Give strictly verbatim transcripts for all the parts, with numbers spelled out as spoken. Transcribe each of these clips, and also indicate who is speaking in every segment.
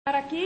Speaker 1: Aquí,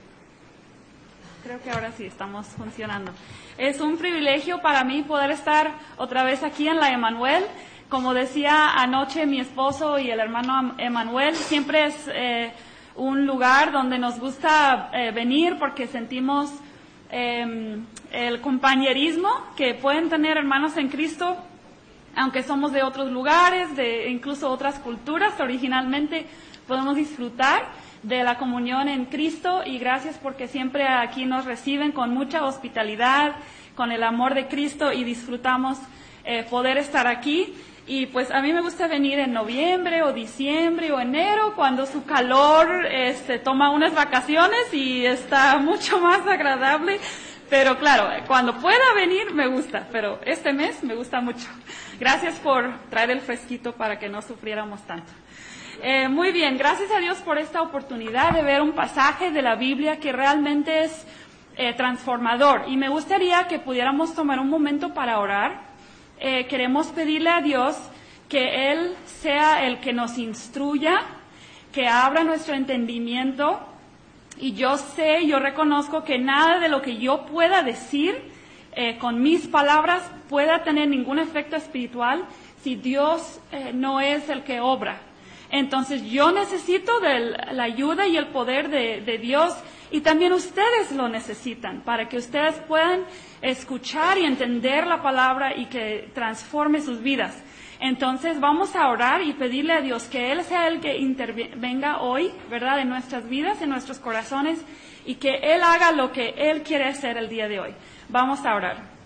Speaker 1: creo que ahora sí estamos funcionando. Es un privilegio para mí poder estar otra vez aquí en la Emanuel. Como decía anoche mi esposo y el hermano Emanuel, siempre es eh, un lugar donde nos gusta eh, venir porque sentimos eh, el compañerismo que pueden tener hermanos en Cristo, aunque somos de otros lugares, de incluso otras culturas. Originalmente podemos disfrutar de la comunión en Cristo, y gracias porque siempre aquí nos reciben con mucha hospitalidad, con el amor de Cristo, y disfrutamos eh, poder estar aquí. Y pues a mí me gusta venir en noviembre o diciembre o enero, cuando su calor este, toma unas vacaciones y está mucho más agradable. Pero claro, cuando pueda venir me gusta, pero este mes me gusta mucho. Gracias por traer el fresquito para que no sufriéramos tanto. Eh, muy bien, gracias a Dios por esta oportunidad de ver un pasaje de la Biblia que realmente es eh, transformador. Y me gustaría que pudiéramos tomar un momento para orar. Eh, queremos pedirle a Dios que Él sea el que nos instruya, que abra nuestro entendimiento. Y yo sé, yo reconozco que nada de lo que yo pueda decir eh, con mis palabras pueda tener ningún efecto espiritual si Dios eh, no es el que obra. Entonces yo necesito de la ayuda y el poder de, de Dios, y también ustedes lo necesitan para que ustedes puedan escuchar y entender la palabra y que transforme sus vidas. Entonces vamos a orar y pedirle a Dios que Él sea el que intervenga hoy, ¿verdad?, en nuestras vidas, en nuestros corazones, y que Él haga lo que Él quiere hacer el día de hoy. Vamos a orar.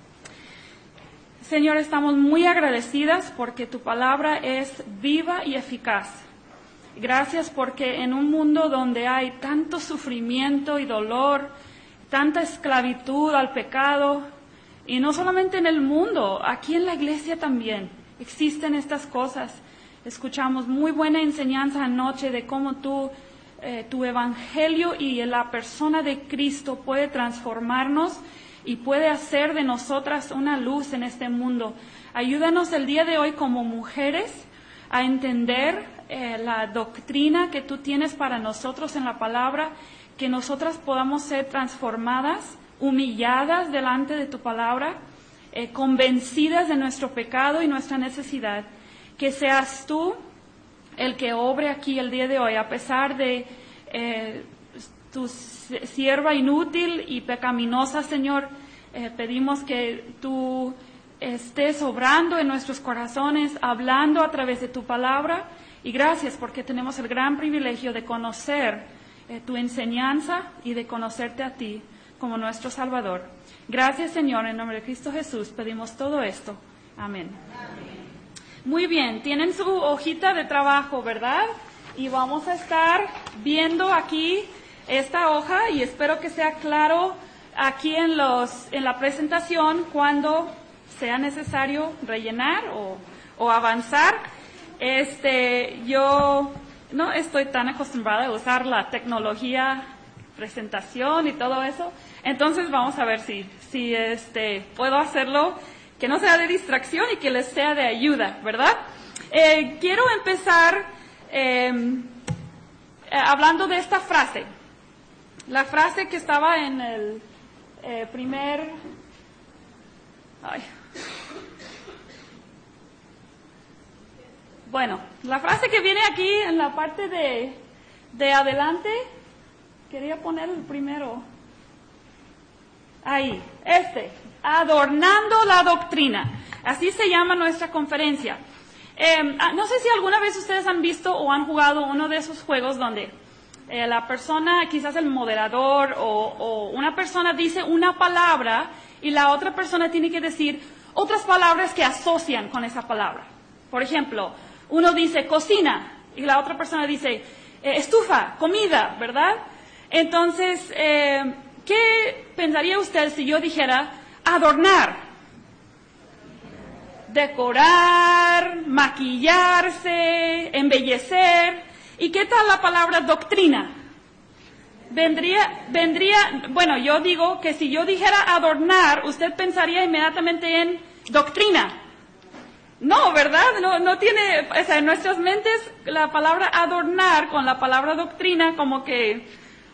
Speaker 1: Señor, estamos muy agradecidas porque tu palabra es viva y eficaz. Gracias porque en un mundo donde hay tanto sufrimiento y dolor, tanta esclavitud al pecado, y no solamente en el mundo, aquí en la iglesia también existen estas cosas. Escuchamos muy buena enseñanza anoche de cómo tú, eh, tu evangelio y la persona de Cristo puede transformarnos y puede hacer de nosotras una luz en este mundo. Ayúdanos el día de hoy como mujeres a entender eh, la doctrina que tú tienes para nosotros en la palabra, que nosotras podamos ser transformadas, humilladas delante de tu palabra, eh, convencidas de nuestro pecado y nuestra necesidad. Que seas tú el que obre aquí el día de hoy, a pesar de eh, tu sierva inútil y pecaminosa, Señor. Eh, pedimos que tú estés obrando en nuestros corazones, hablando a través de tu palabra, y gracias porque tenemos el gran privilegio de conocer eh, tu enseñanza y de conocerte a ti como nuestro Salvador. Gracias, Señor, en nombre de Cristo Jesús pedimos todo esto. Amén. Amén. Muy bien, tienen su hojita de trabajo, ¿verdad? Y vamos a estar viendo aquí esta hoja, y espero que sea claro aquí en los en la presentación cuando sea necesario rellenar o, o avanzar. Este, yo no estoy tan acostumbrada a usar la tecnología, presentación y todo eso. Entonces vamos a ver si si este puedo hacerlo que no sea de distracción y que les sea de ayuda, ¿verdad? Eh, quiero empezar eh, hablando de esta frase. La frase que estaba en el eh, primer... Ay. Bueno, la frase que viene aquí en la parte de, de adelante, quería poner el primero. Ahí, este, adornando la doctrina. Así se llama nuestra conferencia. Eh, no sé si alguna vez ustedes han visto o han jugado uno de esos juegos donde Eh, la persona, quizás el moderador o, o una persona dice una palabra y la otra persona tiene que decir otras palabras que asocian con esa palabra. Por ejemplo, uno dice cocina y la otra persona dice eh, estufa, comida, ¿verdad? Entonces, eh, ¿qué pensaría usted si yo dijera adornar? Decorar, maquillarse, embellecer. ¿Y qué tal la palabra doctrina? Vendría, vendría, bueno, yo digo que si yo dijera adornar, usted pensaría inmediatamente en doctrina. No, ¿verdad? No, no tiene, o sea, en nuestras mentes la palabra adornar con la palabra doctrina como que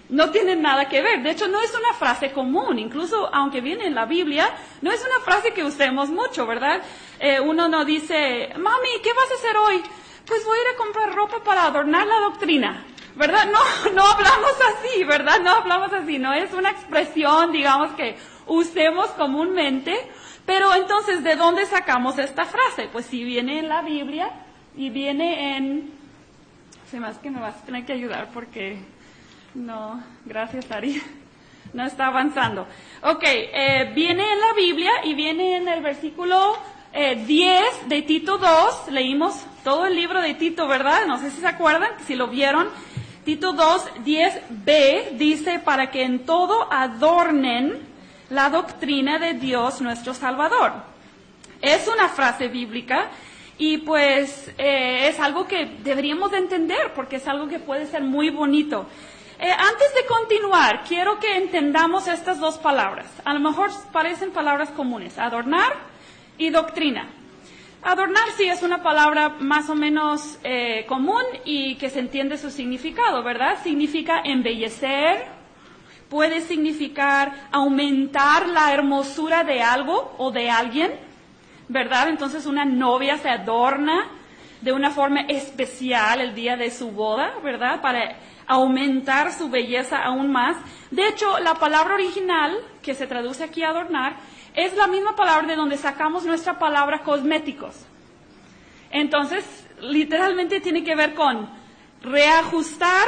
Speaker 1: No tienen nada que ver. De hecho, no es una frase común. Incluso, aunque viene en la Biblia, no es una frase que usemos mucho, ¿verdad? Eh, uno no dice, mami, ¿qué vas a hacer hoy? Pues voy a ir a comprar ropa para adornar la doctrina, ¿verdad? No, no hablamos así, ¿verdad? No hablamos así. No es una expresión, digamos, que usemos comúnmente. Pero entonces, ¿de dónde sacamos esta frase? Pues si viene en la Biblia y viene en... Se me hace que me vas a tener que ayudar porque... No, gracias, Ari. No está avanzando. Ok, eh, viene en la Biblia y viene en el versículo eh, diez de Tito dos. Leímos todo el libro de Tito, ¿verdad? No sé si se acuerdan, si lo vieron. Tito dos, diez b dice, para que en todo adornen la doctrina de Dios nuestro Salvador. Es una frase bíblica y pues eh, es algo que deberíamos de entender porque es algo que puede ser muy bonito. Eh, antes de continuar, quiero que entendamos estas dos palabras. A lo mejor parecen palabras comunes, adornar y doctrina. Adornar sí es una palabra más o menos eh, común y que se entiende su significado, ¿verdad? Significa embellecer, puede significar aumentar la hermosura de algo o de alguien, ¿verdad? Entonces una novia se adorna de una forma especial el día de su boda, ¿verdad? Para aumentar su belleza aún más. De hecho, la palabra original, que se traduce aquí adornar, es la misma palabra de donde sacamos nuestra palabra cosméticos. Entonces, literalmente tiene que ver con reajustar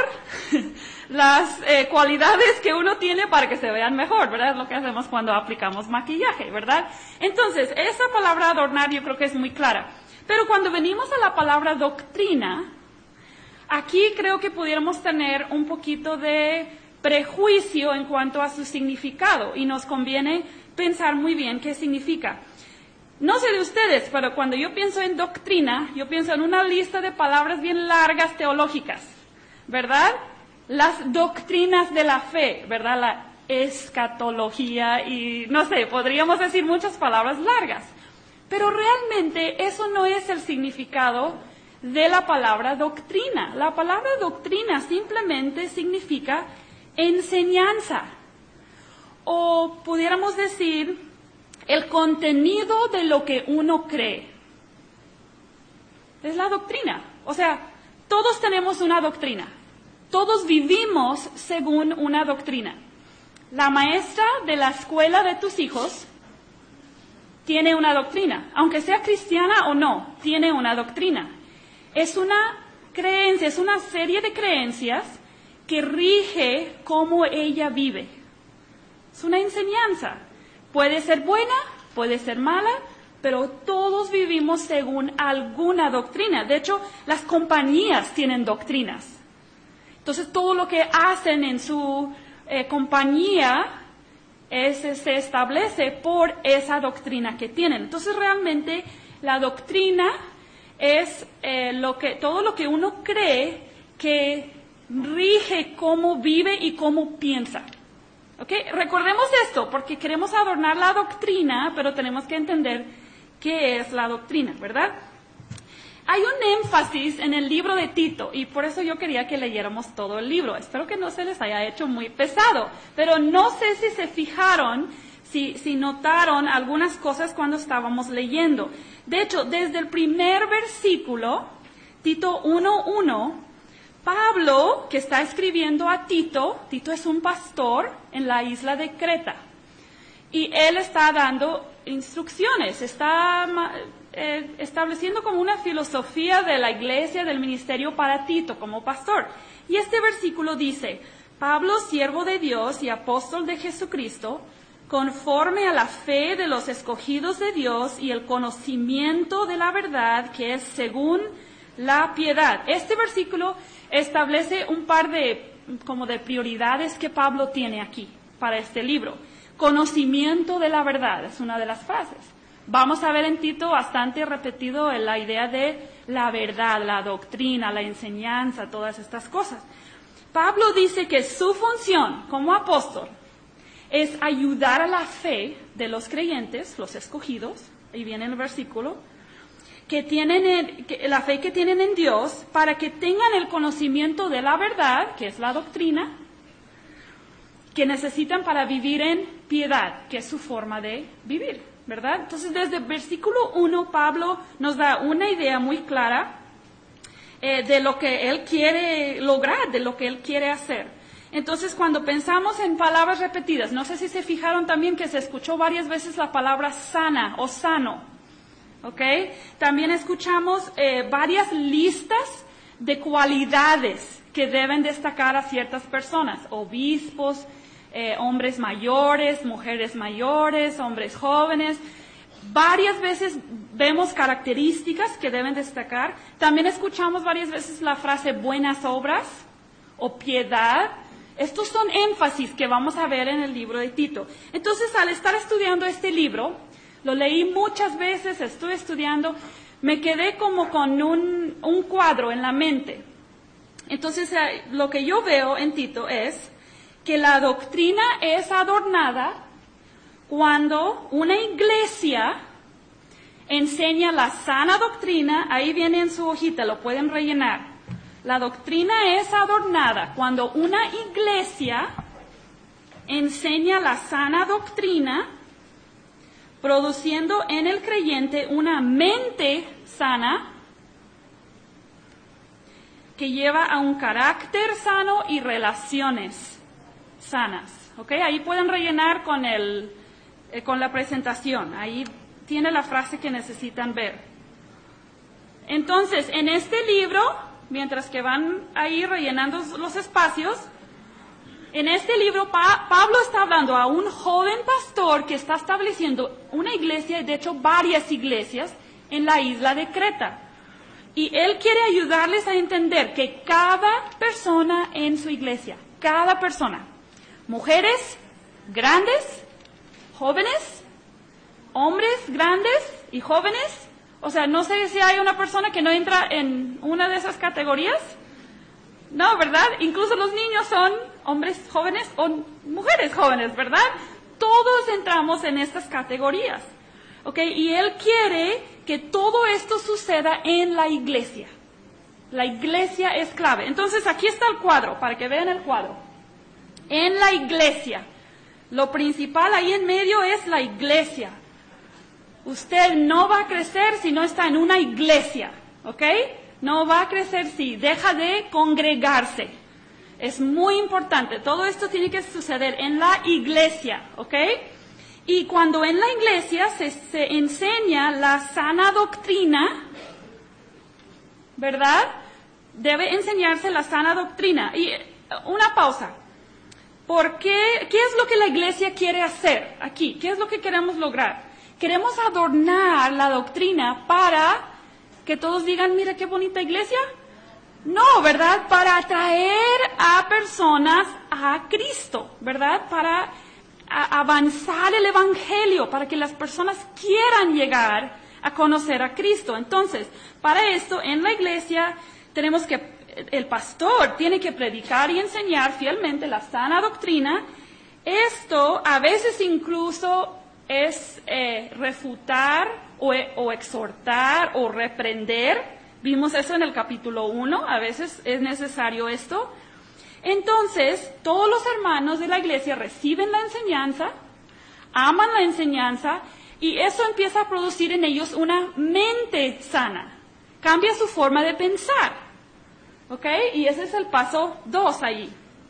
Speaker 1: las eh, cualidades que uno tiene para que se vean mejor, ¿verdad? Es lo que hacemos cuando aplicamos maquillaje, ¿verdad? Entonces, esa palabra adornar yo creo que es muy clara. Pero cuando venimos a la palabra doctrina, aquí creo que pudiéramos tener un poquito de prejuicio en cuanto a su significado y nos conviene pensar muy bien qué significa. No sé de ustedes, pero cuando yo pienso en doctrina, yo pienso en una lista de palabras bien largas teológicas, ¿verdad? Las doctrinas de la fe, ¿verdad? La escatología y no sé, podríamos decir muchas palabras largas. Pero realmente eso no es el significado de la palabra doctrina. La palabra doctrina simplemente significa enseñanza. O pudiéramos decir el contenido de lo que uno cree. Es la doctrina. O sea, todos tenemos una doctrina. Todos vivimos según una doctrina. La maestra de la escuela de tus hijos tiene una doctrina. Aunque sea cristiana o no, tiene una doctrina. Es una creencia, es una serie de creencias que rige cómo ella vive. Es una enseñanza. Puede ser buena, puede ser mala, pero todos vivimos según alguna doctrina. De hecho, las compañías tienen doctrinas. Entonces, todo lo que hacen en su eh, compañía es, se establece por esa doctrina que tienen. Entonces, realmente, la doctrina es eh, lo que, todo lo que uno cree que rige cómo vive y cómo piensa. ¿Okay? Recordemos esto, porque queremos adornar la doctrina, pero tenemos que entender qué es la doctrina, ¿verdad? Hay un énfasis en el libro de Tito, y por eso yo quería que leyéramos todo el libro. Espero que no se les haya hecho muy pesado, pero no sé si se fijaron, si, si notaron algunas cosas cuando estábamos leyendo. De hecho, desde el primer versículo, Tito uno uno, Pablo, que está escribiendo a Tito, Tito es un pastor en la isla de Creta, y él está dando instrucciones, está eh, estableciendo como una filosofía de la iglesia, del ministerio para Tito como pastor. Y este versículo dice, Pablo, siervo de Dios y apóstol de Jesucristo, conforme a la fe de los escogidos de Dios y el conocimiento de la verdad que es según la piedad. Este versículo establece un par de, como de prioridades que Pablo tiene aquí para este libro. Conocimiento de la verdad es una de las frases. Vamos a ver en Tito bastante repetido en la idea de la verdad, la doctrina, la enseñanza, todas estas cosas. Pablo dice que su función como apóstol es ayudar a la fe de los creyentes, los escogidos, ahí viene el versículo, que tienen el, que, la fe que tienen en Dios, para que tengan el conocimiento de la verdad, que es la doctrina, que necesitan para vivir en piedad, que es su forma de vivir, ¿verdad? Entonces, desde el versículo uno, Pablo nos da una idea muy clara eh, de lo que él quiere lograr, de lo que él quiere hacer. Entonces, cuando pensamos en palabras repetidas, no sé si se fijaron también que se escuchó varias veces la palabra sana o sano, ¿ok? También escuchamos eh, varias listas de cualidades que deben destacar a ciertas personas, obispos, eh, hombres mayores, mujeres mayores, hombres jóvenes. Varias veces vemos características que deben destacar. También escuchamos varias veces la frase buenas obras o piedad. Estos son énfasis que vamos a ver en el libro de Tito. Entonces, al estar estudiando este libro, lo leí muchas veces, estuve estudiando, me quedé como con un, un cuadro en la mente. Entonces, lo que yo veo en Tito es que la doctrina es adornada cuando una iglesia enseña la sana doctrina. Ahí viene en su hojita, lo pueden rellenar. La doctrina es adornada cuando una iglesia enseña la sana doctrina, produciendo en el creyente una mente sana que lleva a un carácter sano y relaciones sanas. ¿Ok? Ahí pueden rellenar con, el, eh, con la presentación. Ahí tiene la frase que necesitan ver. Entonces, en este libro, mientras que van ahí rellenando los espacios, en este libro pa- Pablo está hablando a un joven pastor que está estableciendo una iglesia, de hecho varias iglesias, en la isla de Creta. Y él quiere ayudarles a entender que cada persona en su iglesia, cada persona, mujeres grandes, jóvenes, hombres grandes y jóvenes, o sea, no sé si hay una persona que no entra en una de esas categorías. No, ¿verdad? Incluso los niños son hombres jóvenes o mujeres jóvenes, ¿verdad? Todos entramos en estas categorías, ¿ok? Y él quiere que todo esto suceda en la iglesia. La iglesia es clave. Entonces, aquí está el cuadro, para que vean el cuadro. En la iglesia. Lo principal ahí en medio es la iglesia. Usted no va a crecer si no está en una iglesia, ¿ok? No va a crecer si deja de congregarse. Es muy importante. Todo esto tiene que suceder en la iglesia, ¿ok? Y cuando en la iglesia se, se enseña la sana doctrina, ¿verdad? Debe enseñarse la sana doctrina. Y una pausa. ¿Por qué? ¿Qué es lo que la iglesia quiere hacer aquí? ¿Qué es lo que queremos lograr? Queremos adornar la doctrina para que todos digan, mira qué bonita iglesia. No, ¿verdad? Para atraer a personas a Cristo, ¿verdad? Para a avanzar el evangelio, para que las personas quieran llegar a conocer a Cristo. Entonces, para esto, en la iglesia tenemos que, el pastor tiene que predicar y enseñar fielmente la sana doctrina. Esto a veces incluso es eh, refutar o, o exhortar o reprender. Vimos eso en el capítulo uno, a veces es necesario esto. Entonces, todos los hermanos de la iglesia reciben la enseñanza, aman la enseñanza, y eso empieza a producir en ellos una mente sana. Cambia su forma de pensar, ¿ok? Y ese es el paso dos ahí.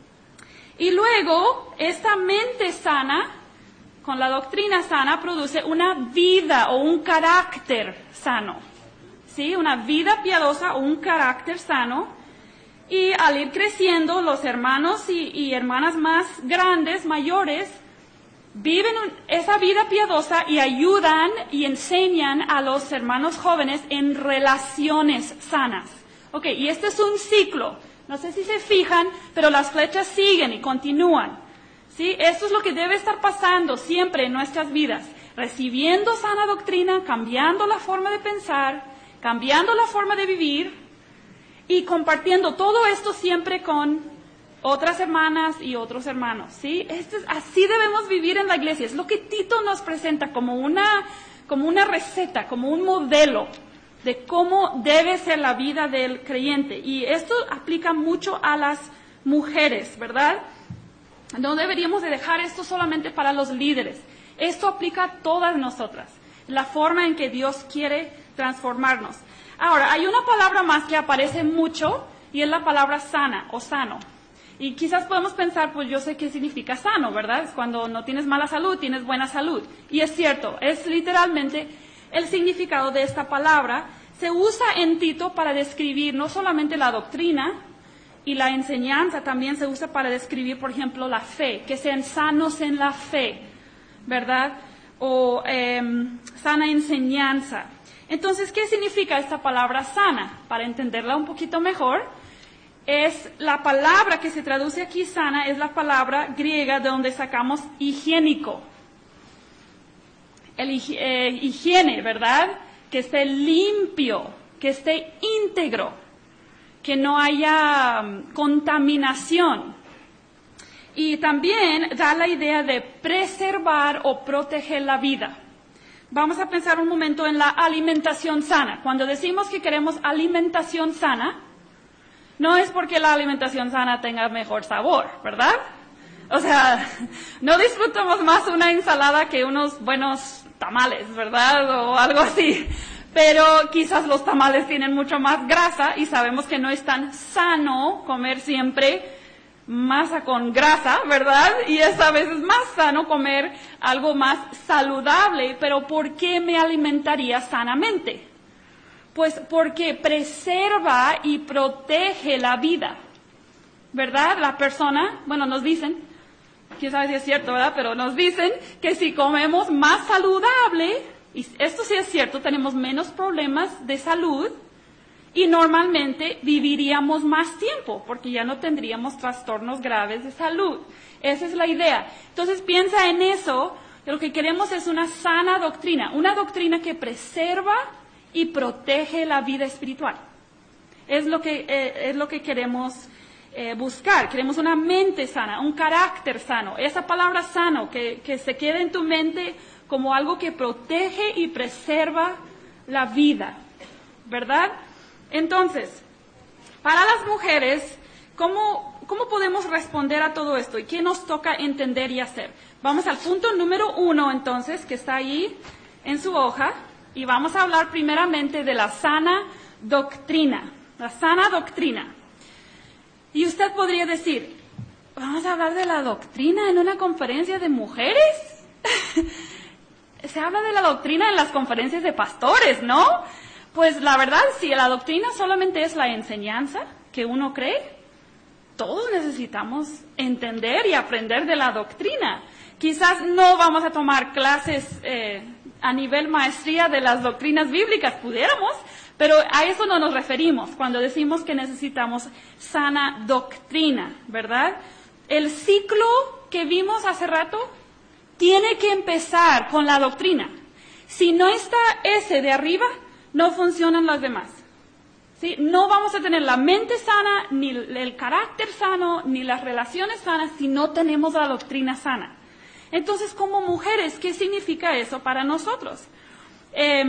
Speaker 1: Y luego, esta mente sana, con la doctrina sana, produce una vida o un carácter sano. ¿Sí? Una vida piadosa o un carácter sano. Y al ir creciendo, los hermanos y, y hermanas más grandes, mayores, viven un, esa vida piadosa y ayudan y enseñan a los hermanos jóvenes en relaciones sanas. Ok, y este es un ciclo. No sé si se fijan, pero las flechas siguen y continúan. ¿Sí? Esto es lo que debe estar pasando siempre en nuestras vidas. Recibiendo sana doctrina, cambiando la forma de pensar, cambiando la forma de vivir y compartiendo todo esto siempre con otras hermanas y otros hermanos, ¿sí? Esto es, así debemos vivir en la iglesia. Es lo que Tito nos presenta como una, como una receta, como un modelo de cómo debe ser la vida del creyente. Y esto aplica mucho a las mujeres, ¿verdad? No deberíamos de dejar esto solamente para los líderes. Esto aplica a todas nosotras, la forma en que Dios quiere transformarnos. Ahora, hay una palabra más que aparece mucho y es la palabra sana o sano. Y quizás podemos pensar, pues yo sé qué significa sano, ¿verdad? Es cuando no tienes mala salud, tienes buena salud. Y es cierto, es literalmente el significado de esta palabra. Se usa en Tito para describir no solamente la doctrina y la enseñanza, también se usa para describir, por ejemplo, la fe, que sean sanos en la fe, ¿verdad? O eh, sana enseñanza. Entonces, ¿qué significa esta palabra sana? Para entenderla un poquito mejor, es la palabra que se traduce aquí sana, es la palabra griega de donde sacamos higiénico. El eh, higiene, ¿verdad? Que esté limpio, que esté íntegro, que no haya um, contaminación. Y también da la idea de preservar o proteger la vida. Vamos a pensar un momento en la alimentación sana. Cuando decimos que queremos alimentación sana, no es porque la alimentación sana tenga mejor sabor, ¿verdad? O sea, no disfrutamos más una ensalada que unos buenos tamales, ¿verdad? O algo así. Pero quizás los tamales tienen mucho más grasa y sabemos que no es tan sano comer siempre masa con grasa, ¿verdad? Y esta vez es más sano comer algo más saludable. Pero ¿por qué me alimentaría sanamente? Pues porque preserva y protege la vida, ¿verdad? La persona, bueno, nos dicen, quién sabe si es cierto, ¿verdad? Pero nos dicen que si comemos más saludable, y esto sí es cierto, tenemos menos problemas de salud y normalmente viviríamos más tiempo porque ya no tendríamos trastornos graves de salud. Esa es la idea. Entonces piensa en eso, lo que queremos es una sana doctrina, una doctrina que preserva y protege la vida espiritual. Es lo que, eh, es lo que queremos eh, buscar. Queremos una mente sana, un carácter sano. Esa palabra sano, que, que se quede en tu mente como algo que protege y preserva la vida, ¿verdad? Entonces, para las mujeres, ¿cómo, cómo podemos responder a todo esto? ¿Y qué nos toca entender y hacer? Vamos al punto número uno, entonces, que está ahí en su hoja. Y vamos a hablar primeramente de la sana doctrina, la sana doctrina. Y usted podría decir, ¿vamos a hablar de la doctrina en una conferencia de mujeres? Se habla de la doctrina en las conferencias de pastores, ¿no? Pues la verdad, si la doctrina solamente es la enseñanza que uno cree, todos necesitamos entender y aprender de la doctrina. Quizás no vamos a tomar clases eh, a nivel maestría de las doctrinas bíblicas, pudiéramos, pero a eso no nos referimos cuando decimos que necesitamos sana doctrina, ¿verdad? El ciclo que vimos hace rato tiene que empezar con la doctrina. Si no está ese de arriba, no funcionan las demás. ¿Sí? No vamos a tener la mente sana, ni el carácter sano, ni las relaciones sanas si no tenemos la doctrina sana. Entonces, como mujeres, ¿qué significa eso para nosotros? Eh,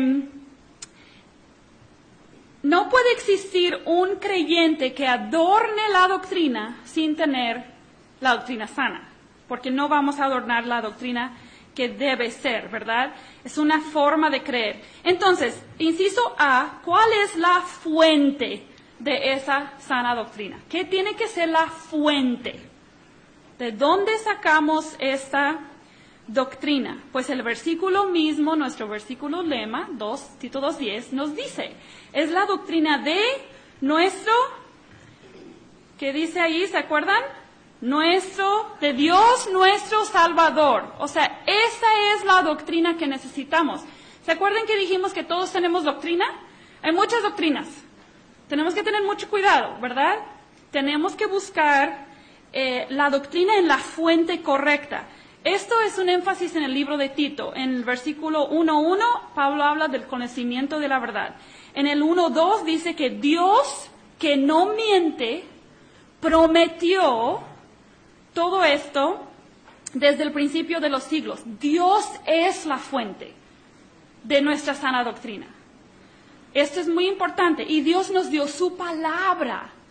Speaker 1: no puede existir un creyente que adorne la doctrina sin tener la doctrina sana, porque no vamos a adornar la doctrina que debe ser, ¿verdad? Es una forma de creer. Entonces, inciso A, ¿cuál es la fuente de esa sana doctrina? ¿Qué tiene que ser la fuente? ¿De dónde sacamos esta doctrina? Pues el versículo mismo, nuestro versículo lema, dos, Tito dos diez, nos dice, es la doctrina de nuestro, ¿qué dice ahí? ¿Se acuerdan? Nuestro, de Dios nuestro Salvador. O sea, esa es la doctrina que necesitamos. ¿Se acuerdan que dijimos que todos tenemos doctrina? Hay muchas doctrinas. Tenemos que tener mucho cuidado, ¿verdad? Tenemos que buscar eh, la doctrina en la fuente correcta. Esto es un énfasis en el libro de Tito. En el versículo uno uno, Pablo habla del conocimiento de la verdad. En el uno dos dice que Dios, que no miente, prometió todo esto desde el principio de los siglos. Dios es la fuente de nuestra sana doctrina. Esto es muy importante. Y Dios nos dio su palabra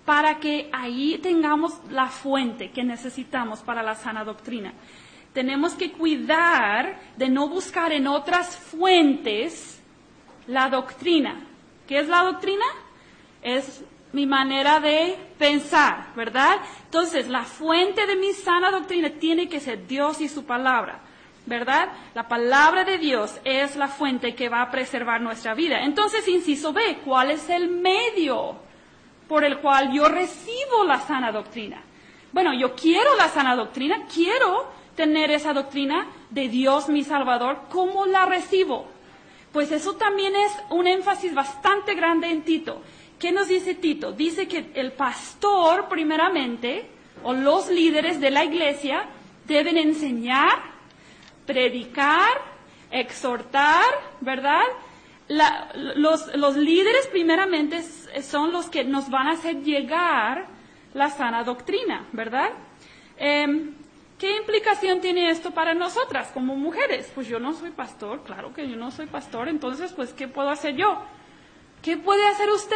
Speaker 1: para que ahí tengamos la fuente que necesitamos para la sana doctrina. Tenemos que cuidar de no buscar en otras fuentes la doctrina. ¿Qué es la doctrina? Es mi manera de pensar, ¿verdad? Entonces, la fuente de mi sana doctrina tiene que ser Dios y su palabra, ¿verdad? La palabra de Dios es la fuente que va a preservar nuestra vida. Entonces, inciso B, ¿cuál es el medio por el cual yo recibo la sana doctrina? Bueno, yo quiero la sana doctrina, quiero tener esa doctrina de Dios mi Salvador. ¿Cómo la recibo? Pues eso también es un énfasis bastante grande en Tito. ¿Qué nos dice Tito? Dice que el pastor, primeramente, o los líderes de la iglesia, deben enseñar, predicar, exhortar, ¿verdad? La, los, los líderes, primeramente, son los que nos van a hacer llegar la sana doctrina, ¿verdad? Eh, ¿Qué implicación tiene esto para nosotras como mujeres? Pues yo no soy pastor, claro que yo no soy pastor, entonces, pues, ¿qué puedo hacer yo? ¿Qué puede hacer usted?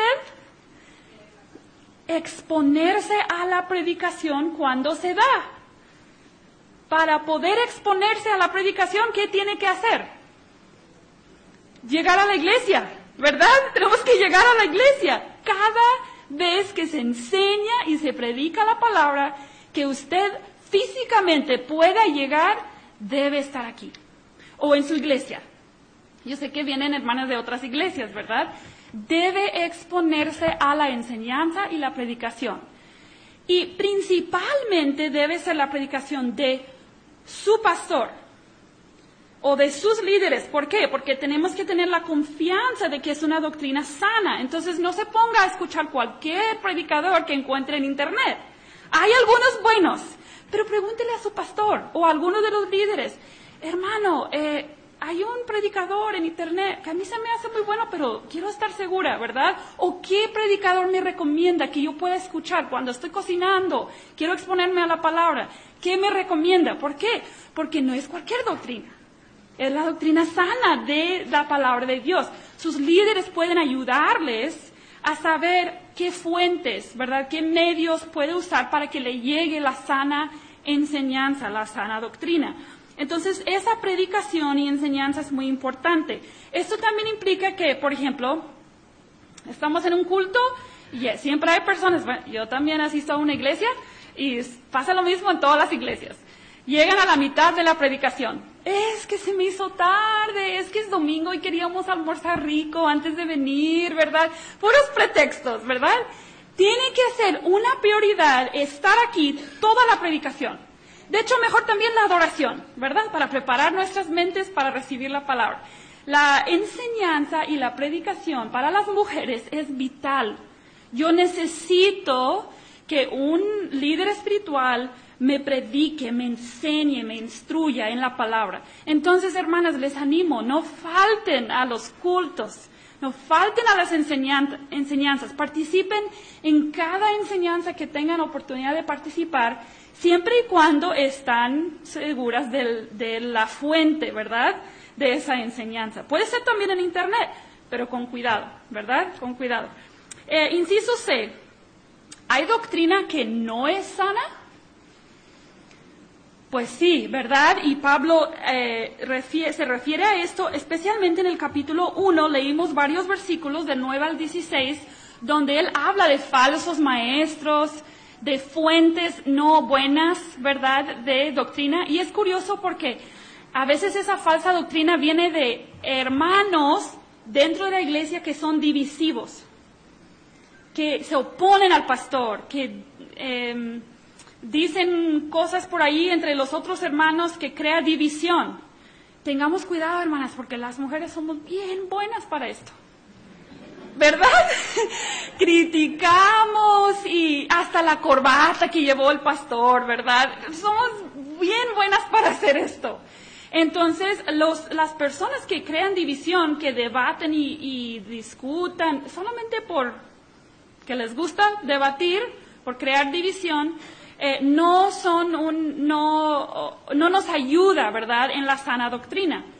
Speaker 1: Exponerse a la predicación cuando se da. Para poder exponerse a la predicación, ¿qué tiene que hacer? Llegar a la iglesia, ¿verdad? Tenemos que llegar a la iglesia. Cada vez que se enseña y se predica la palabra, que usted físicamente pueda llegar, debe estar aquí. O en su iglesia. Yo sé que vienen hermanas de otras iglesias, ¿verdad? Debe exponerse a la enseñanza y la predicación. Y principalmente debe ser la predicación de su pastor o de sus líderes. ¿Por qué? Porque tenemos que tener la confianza de que es una doctrina sana. Entonces no se ponga a escuchar cualquier predicador que encuentre en internet. Hay algunos buenos, pero pregúntele a su pastor o a alguno de los líderes. Hermano, eh, hay un predicador en internet que a mí se me hace muy bueno, pero quiero estar segura, ¿verdad? ¿O qué predicador me recomienda que yo pueda escuchar cuando estoy cocinando? Quiero exponerme a la palabra. ¿Qué me recomienda? ¿Por qué? Porque no es cualquier doctrina. Es la doctrina sana de la palabra de Dios. Sus líderes pueden ayudarles a saber qué fuentes, ¿verdad? Qué medios puede usar para que le llegue la sana enseñanza, la sana doctrina. Entonces, esa predicación y enseñanza es muy importante. Esto también implica que, por ejemplo, estamos en un culto y siempre hay personas, bueno, yo también asisto a una iglesia y pasa lo mismo en todas las iglesias. Llegan a la mitad de la predicación. Es que se me hizo tarde, es que es domingo y queríamos almorzar rico antes de venir, ¿verdad? Puros pretextos, ¿verdad? Tiene que ser una prioridad estar aquí toda la predicación. De hecho, mejor también la adoración, ¿verdad? Para preparar nuestras mentes para recibir la palabra. La enseñanza y la predicación para las mujeres es vital. Yo necesito que un líder espiritual me predique, me enseñe, me instruya en la palabra. Entonces, hermanas, les animo, no falten a los cultos, no falten a las enseñanzas, participen en cada enseñanza que tengan oportunidad de participar, siempre y cuando están seguras de, de la fuente, ¿verdad?, de esa enseñanza. Puede ser también en internet, pero con cuidado, ¿verdad?, con cuidado. Eh, inciso C, ¿hay doctrina que no es sana? Pues sí, ¿verdad? Y Pablo eh, refiere, se refiere a esto, especialmente en el capítulo uno, leímos varios versículos del nueve al dieciséis, donde él habla de falsos maestros, de fuentes no buenas, ¿verdad?, de doctrina. Y es curioso porque a veces esa falsa doctrina viene de hermanos dentro de la iglesia que son divisivos, que se oponen al pastor, que eh, dicen cosas por ahí entre los otros hermanos que crea división. Tengamos cuidado, hermanas, porque las mujeres somos bien buenas para esto, ¿verdad? Criticamos y hasta la corbata que llevó el pastor, ¿verdad? Somos bien buenas para hacer esto. Entonces, los, las personas que crean división, que debaten y, y discutan solamente por que les gusta debatir, por crear división, eh, no son un, no, no nos ayuda, ¿verdad?, en la sana doctrina.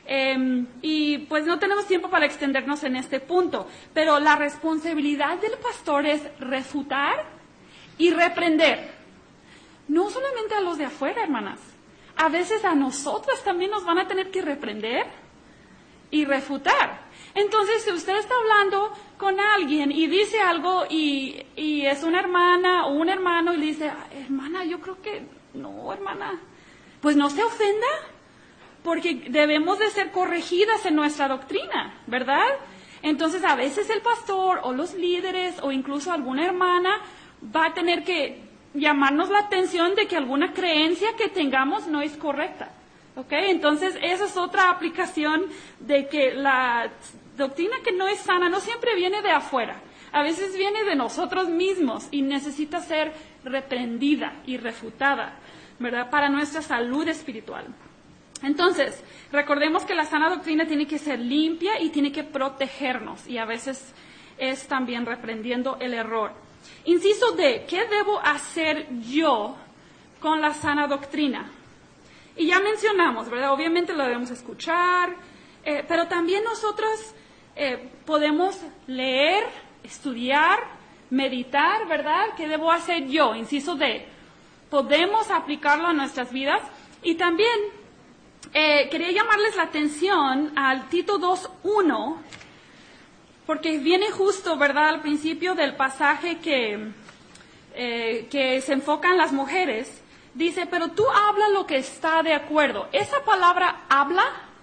Speaker 1: Eh, y pues no tenemos tiempo para extendernos en este punto, pero la responsabilidad del pastor es refutar y reprender. No solamente a los de afuera, hermanas. A veces a nosotras también nos van a tener que reprender y refutar. Entonces, si usted está hablando con alguien y dice algo y, y es una hermana o un hermano y le dice, hermana, yo creo que no, hermana, pues no se ofenda, porque debemos de ser corregidas en nuestra doctrina, ¿verdad? Entonces, a veces el pastor o los líderes o incluso alguna hermana va a tener que llamarnos la atención de que alguna creencia que tengamos no es correcta. ¿Ok? Entonces, esa es otra aplicación de que la doctrina que no es sana no siempre viene de afuera. A veces viene de nosotros mismos y necesita ser reprendida y refutada, ¿verdad? Para nuestra salud espiritual. Entonces, recordemos que la sana doctrina tiene que ser limpia y tiene que protegernos. Y a veces es también reprendiendo el error. Inciso D, ¿qué debo hacer yo con la sana doctrina? Y ya mencionamos, ¿verdad? Obviamente lo debemos escuchar, eh, pero también nosotros eh, podemos leer, estudiar, meditar, ¿verdad? ¿Qué debo hacer yo? Inciso D. Podemos aplicarlo a nuestras vidas. Y también eh, quería llamarles la atención al Tito dos uno, porque viene justo, ¿verdad?, al principio del pasaje que, eh, que se enfoca en las mujeres. Dice, pero tú habla lo que está de acuerdo. Esa palabra habla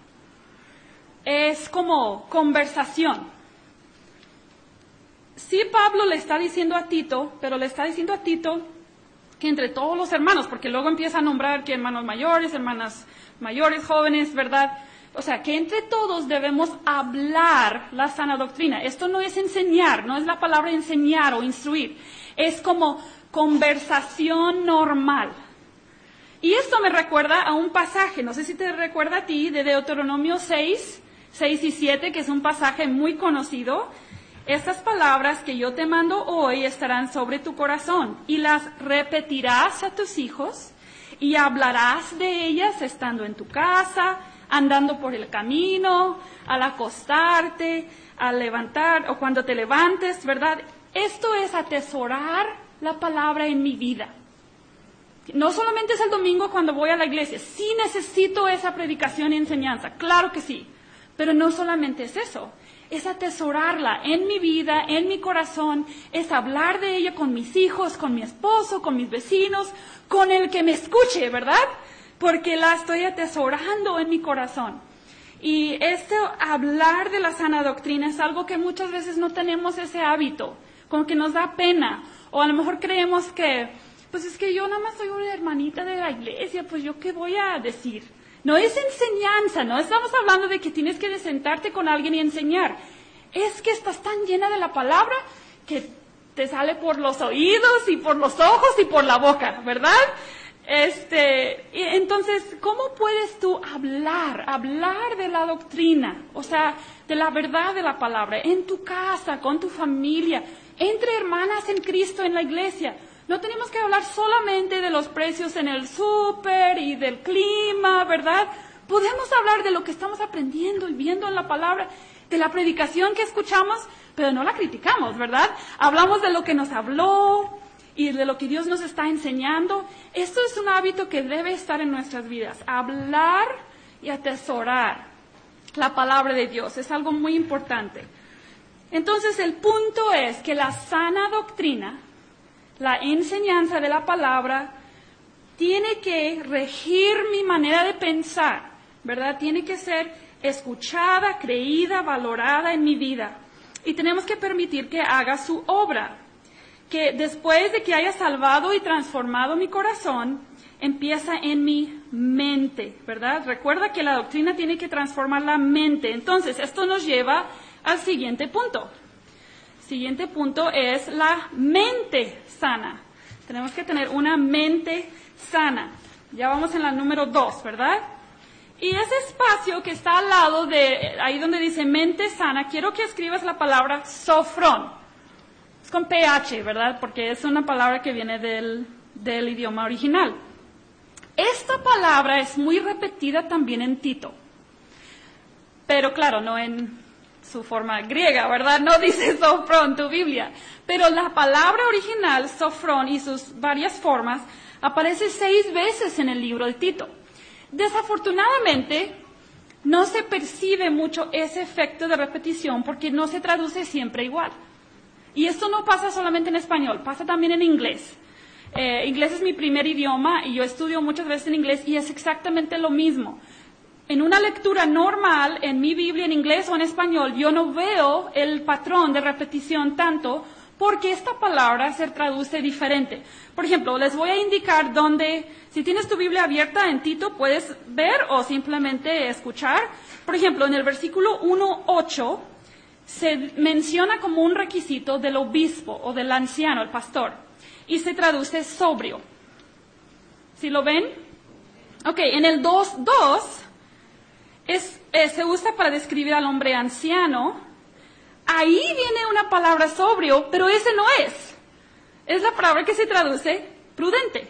Speaker 1: es como conversación. Sí, Pablo le está diciendo a Tito, pero le está diciendo a Tito que entre todos los hermanos, porque luego empieza a nombrar que hermanos mayores, hermanas mayores, jóvenes, ¿verdad? O sea, que entre todos debemos hablar la sana doctrina. Esto no es enseñar, no es la palabra enseñar o instruir. Es como conversación normal. Y esto me recuerda a un pasaje, no sé si te recuerda a ti, de Deuteronomio seis, seis y siete, que es un pasaje muy conocido. Estas palabras que yo te mando hoy estarán sobre tu corazón y las repetirás a tus hijos y hablarás de ellas estando en tu casa, andando por el camino, al acostarte, al levantar o cuando te levantes, ¿verdad? Esto es atesorar la palabra en mi vida. No solamente es el domingo cuando voy a la iglesia, sí necesito esa predicación y enseñanza, claro que sí, pero no solamente es eso, es atesorarla en mi vida, en mi corazón, es hablar de ella con mis hijos, con mi esposo, con mis vecinos, con el que me escuche, ¿verdad? Porque la estoy atesorando en mi corazón. Y este hablar de la sana doctrina es algo que muchas veces no tenemos ese hábito, como que nos da pena, o a lo mejor creemos que, pues es que yo nada más soy una hermanita de la iglesia, pues yo qué voy a decir. No es enseñanza, no estamos hablando de que tienes que sentarte con alguien y enseñar. Es que estás tan llena de la palabra que te sale por los oídos y por los ojos y por la boca, ¿verdad? Este, entonces, ¿cómo puedes tú hablar, hablar de la doctrina? O sea, de la verdad de la palabra, en tu casa, con tu familia, entre hermanas en Cristo en la iglesia. No tenemos que hablar solamente de los precios en el súper y del clima, ¿verdad? Podemos hablar de lo que estamos aprendiendo y viendo en la palabra, de la predicación que escuchamos, pero no la criticamos, ¿verdad? Hablamos de lo que nos habló y de lo que Dios nos está enseñando. Esto es un hábito que debe estar en nuestras vidas, hablar y atesorar la palabra de Dios. Es algo muy importante. Entonces, el punto es que la sana doctrina, la enseñanza de la palabra, tiene que regir mi manera de pensar, ¿verdad? Tiene que ser escuchada, creída, valorada en mi vida. Y tenemos que permitir que haga su obra, que después de que haya salvado y transformado mi corazón, empieza en mi mente, ¿verdad? Recuerda que la doctrina tiene que transformar la mente. Entonces, esto nos lleva al siguiente punto. Siguiente punto es la mente sana. Tenemos que tener una mente sana. Ya vamos en la número dos, ¿verdad? Y ese espacio que está al lado de, ahí donde dice mente sana, quiero que escribas la palabra sofrón. Es con P H, ¿verdad? Porque es una palabra que viene del, del idioma original. Esta palabra es muy repetida también en Tito. pero claro, no en su forma griega, ¿verdad? No dice sofrón tu Biblia. Pero la palabra original, sofrón, y sus varias formas, aparece seis veces en el libro de Tito. Desafortunadamente, no se percibe mucho ese efecto de repetición porque no se traduce siempre igual. Y esto no pasa solamente en español, pasa también en inglés. Eh, inglés es mi primer idioma y yo estudio muchas veces en inglés y es exactamente lo mismo. En una lectura normal, en mi Biblia en inglés o en español, yo no veo el patrón de repetición tanto porque esta palabra se traduce diferente. Por ejemplo, les voy a indicar dónde, si tienes tu Biblia abierta en Tito, puedes ver o simplemente escuchar. Por ejemplo, en el versículo uno ocho se menciona como un requisito del obispo o del anciano, el pastor, y se traduce sobrio. ¿Sí lo ven? Ok, en el dos dos es, eh, se usa para describir al hombre anciano. Ahí viene una palabra sobrio, pero ese no es. Es la palabra que se traduce prudente.